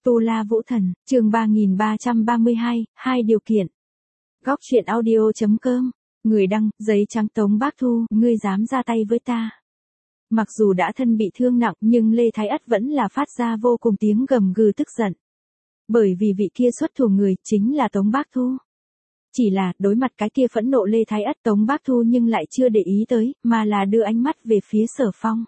Tu La Vũ Thần, chương 3332, hai điều kiện. Góc truyện audio.com, người đăng, giấy trắng Tống Bác Thu, ngươi dám ra tay với ta. Mặc dù đã thân bị thương nặng nhưng Lê Thái Ất vẫn là phát ra vô cùng tiếng gầm gừ tức giận. Bởi vì vị kia xuất thủ người chính là Tống Bác Thu. Chỉ là đối mặt cái kia phẫn nộ Lê Thái Ất, Tống Bác Thu nhưng lại chưa để ý tới, mà là đưa ánh mắt về phía Sở Phong.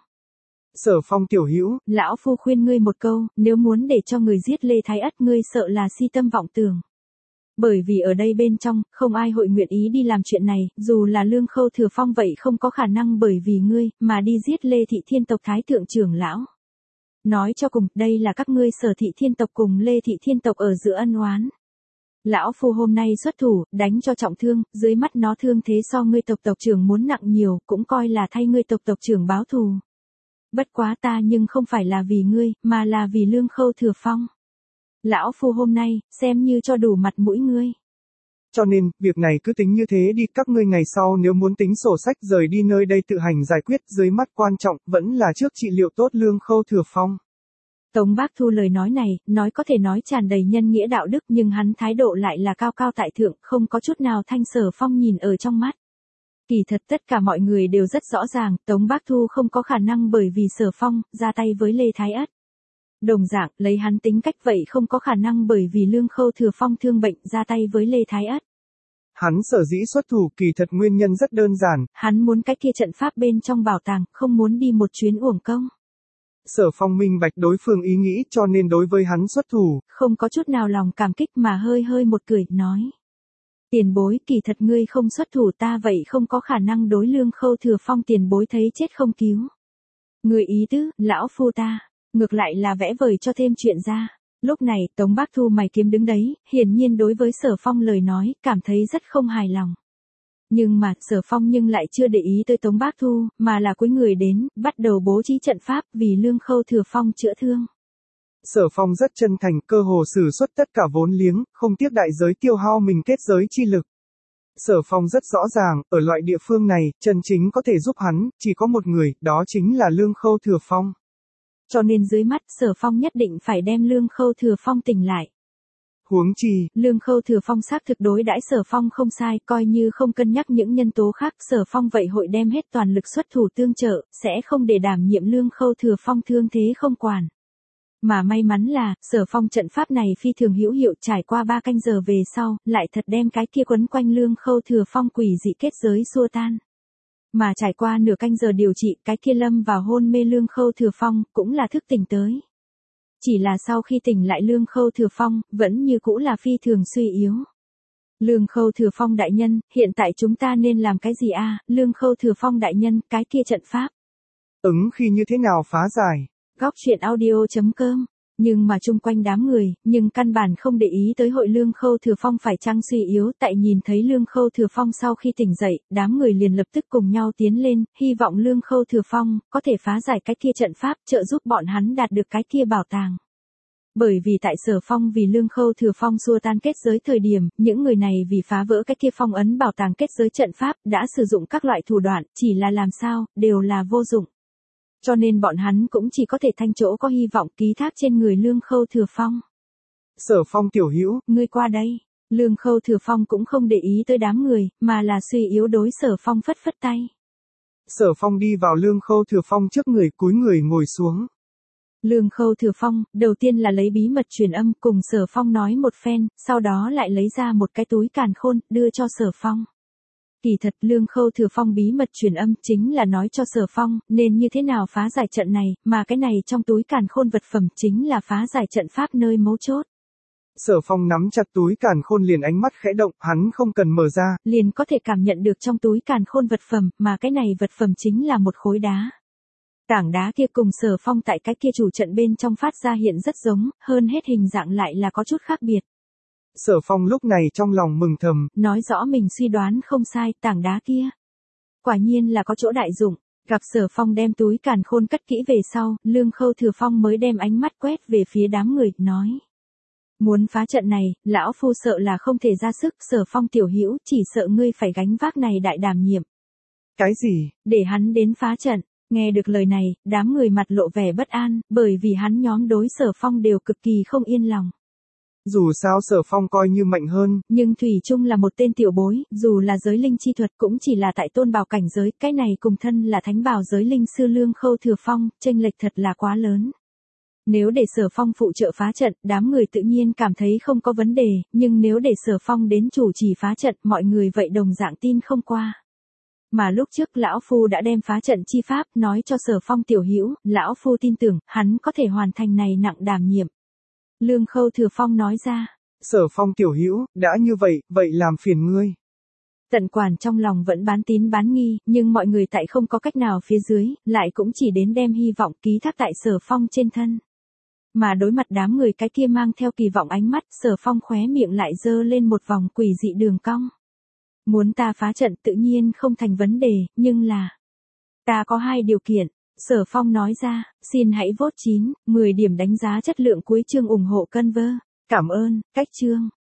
Sở Phong tiểu hữu, lão phu khuyên ngươi một câu, nếu muốn để cho người giết Lê Thái Ất ngươi sợ là si tâm vọng tưởng. Bởi vì ở đây bên trong, không ai hội nguyện ý đi làm chuyện này, dù là Lương Khâu Thừa Phong vậy không có khả năng bởi vì ngươi, mà đi giết Lê Thị Thiên Tộc Thái Thượng trưởng lão. Nói cho cùng, đây là các ngươi Sở Thị Thiên Tộc cùng Lê Thị Thiên Tộc ở giữa ân oán. Lão phu hôm nay xuất thủ, đánh cho trọng thương, dưới mắt nó thương thế so ngươi tộc trưởng muốn nặng nhiều, cũng coi là thay ngươi tộc trưởng báo thù. Bất quá ta nhưng không phải là vì ngươi, mà là vì Lương Khâu Thừa Phong. Lão phu hôm nay, xem như cho đủ mặt mũi ngươi. Cho nên, việc này cứ tính như thế đi, các ngươi ngày sau nếu muốn tính sổ sách rời đi nơi đây tự hành giải quyết, dưới mắt quan trọng, vẫn là trước trị liệu tốt Lương Khâu Thừa Phong. Tống Bác Thu lời nói này, nói có thể nói tràn đầy nhân nghĩa đạo đức nhưng hắn thái độ lại là cao cao tại thượng, không có chút nào thanh Sở Phong nhìn ở trong mắt. Kỳ thật tất cả mọi người đều rất rõ ràng, Tống Bác Thu không có khả năng bởi vì Sở Phong, ra tay với Lê Thái Ất. Đồng dạng, lấy hắn tính cách vậy không có khả năng bởi vì Lương Khâu Thừa Phong thương bệnh, ra tay với Lê Thái Ất. Hắn sở dĩ xuất thủ kỳ thật nguyên nhân rất đơn giản. Hắn muốn cái kia trận pháp bên trong bảo tàng, không muốn đi một chuyến uổng công. Sở Phong minh bạch đối phương ý nghĩ cho nên đối với hắn xuất thủ. Không có chút nào lòng cảm kích mà hơi một cười, nói. Tiền bối, kỳ thật ngươi không xuất thủ ta vậy không có khả năng đối Lương Khâu Thừa Phong tiền bối thấy chết không cứu. Người ý tứ, lão phu ta, ngược lại là vẽ vời cho thêm chuyện ra. Lúc này, Tống Bác Thu mày kiếm đứng đấy, hiển nhiên đối với Sở Phong lời nói, cảm thấy rất không hài lòng. Nhưng mà, Sở Phong nhưng lại chưa để ý tới Tống Bác Thu, mà là cúi người đến, bắt đầu bố trí trận pháp vì Lương Khâu Thừa Phong chữa thương. Sở Phong rất chân thành, cơ hồ sử xuất tất cả vốn liếng, không tiếc đại giới tiêu hao mình kết giới chi lực. Sở Phong rất rõ ràng, ở loại địa phương này, chân chính có thể giúp hắn, chỉ có một người, đó chính là Lương Khâu Thừa Phong. Cho nên dưới mắt, Sở Phong nhất định phải đem Lương Khâu Thừa Phong tỉnh lại. Huống chi, Lương Khâu Thừa Phong xác thực đối đãi Sở Phong không sai, coi như không cân nhắc những nhân tố khác, Sở Phong vậy hội đem hết toàn lực xuất thủ tương trợ, sẽ không để đảm nhiệm Lương Khâu Thừa Phong thương thế không quản. Mà may mắn là, Sở Phong trận pháp này phi thường hữu hiệu, trải qua 3 canh giờ về sau, lại thật đem cái kia quấn quanh Lương Khâu Thừa Phong quỷ dị kết giới xua tan. Mà trải qua nửa canh giờ điều trị, cái kia lâm vào hôn mê Lương Khâu Thừa Phong, cũng là thức tỉnh tới. Chỉ là sau khi tỉnh lại Lương Khâu Thừa Phong, vẫn như cũ là phi thường suy yếu. Lương Khâu Thừa Phong đại nhân, hiện tại chúng ta nên làm cái gì a? Lương Khâu Thừa Phong đại nhân, cái kia trận pháp. Khi như thế nào phá giải? Góc truyện audio.com. Nhưng mà chung quanh đám người, nhưng căn bản không để ý tới hội Lương Khâu Thừa Phong phải chăng suy yếu, tại nhìn thấy Lương Khâu Thừa Phong sau khi tỉnh dậy, đám người liền lập tức cùng nhau tiến lên, hy vọng Lương Khâu Thừa Phong có thể phá giải cái kia trận pháp, trợ giúp bọn hắn đạt được cái kia bảo tàng. Bởi vì tại Sở Phong vì Lương Khâu Thừa Phong xua tan kết giới thời điểm, những người này vì phá vỡ cái kia phong ấn bảo tàng kết giới trận pháp, đã sử dụng các loại thủ đoạn, chỉ là làm sao, đều là vô dụng. Cho nên bọn hắn cũng chỉ có thể thanh chỗ có hy vọng ký thác trên người Lương Khâu Thừa Phong. Sở Phong tiểu hữu, ngươi qua đây. Lương Khâu Thừa Phong cũng không để ý tới đám người, mà là suy yếu đối Sở Phong phất tay. Sở Phong đi vào Lương Khâu Thừa Phong trước người, cúi người ngồi xuống. Lương Khâu Thừa Phong, đầu tiên là lấy bí mật truyền âm cùng Sở Phong nói một phen, sau đó lại lấy ra một cái túi càn khôn, đưa cho Sở Phong. Kỳ thật Lương Khâu Thừa Phong bí mật truyền âm chính là nói cho Sở Phong, nên như thế nào phá giải trận này, mà cái này trong túi càn khôn vật phẩm chính là phá giải trận pháp nơi mấu chốt. Sở Phong nắm chặt túi càn khôn liền ánh mắt khẽ động, hắn không cần mở ra. Liền có thể cảm nhận được trong túi càn khôn vật phẩm, mà cái này vật phẩm chính là một khối đá. Tảng đá kia cùng Sở Phong tại cái kia chủ trận bên trong phát ra hiện rất giống, hơn hết hình dạng lại là có chút khác biệt. Sở Phong lúc này trong lòng mừng thầm, nói rõ mình suy đoán không sai, tảng đá kia. Quả nhiên là có chỗ đại dụng, gặp Sở Phong đem túi càn khôn cất kỹ về sau, Lương Khâu Thừa Phong mới đem ánh mắt quét về phía đám người, nói. Muốn phá trận này, lão phu sợ là không thể ra sức, Sở Phong tiểu hữu, chỉ sợ ngươi phải gánh vác này đại đảm nhiệm. Cái gì? Để hắn đến phá trận. Nghe được lời này, đám người mặt lộ vẻ bất an, bởi vì hắn nhóm đối Sở Phong đều cực kỳ không yên lòng. Dù sao Sở Phong coi như mạnh hơn, nhưng Thủy Trung là một tên tiểu bối, dù là giới linh chi thuật cũng chỉ là tại tôn bảo cảnh giới, cái này cùng thân là thánh bảo giới linh sư Lương Khâu Thừa Phong, chênh lệch thật là quá lớn. Nếu để Sở Phong phụ trợ phá trận, đám người tự nhiên cảm thấy không có vấn đề, nhưng nếu để Sở Phong đến chủ trì phá trận, mọi người vậy đồng dạng tin không qua. Mà lúc trước lão phu đã đem phá trận chi pháp nói cho Sở Phong tiểu hữu, lão phu tin tưởng hắn có thể hoàn thành này nặng đảm nhiệm. Lương Khâu Thừa Phong nói ra. Sở Phong tiểu hữu, đã như vậy làm phiền ngươi. Tận Quản trong lòng vẫn bán tín bán nghi, nhưng mọi người tại không có cách nào phía dưới, lại cũng chỉ đến đem hy vọng ký thác tại Sở Phong trên thân. Mà đối mặt đám người cái kia mang theo kỳ vọng ánh mắt, Sở Phong khóe miệng lại dơ lên một vòng quỷ dị đường cong. Muốn ta phá trận tự nhiên không thành vấn đề, nhưng là... ta có 2 điều kiện. Sở Phong nói ra, xin hãy vote 9, 10 điểm đánh giá chất lượng cuối chương ủng hộ Conver. Cảm ơn, cách chương.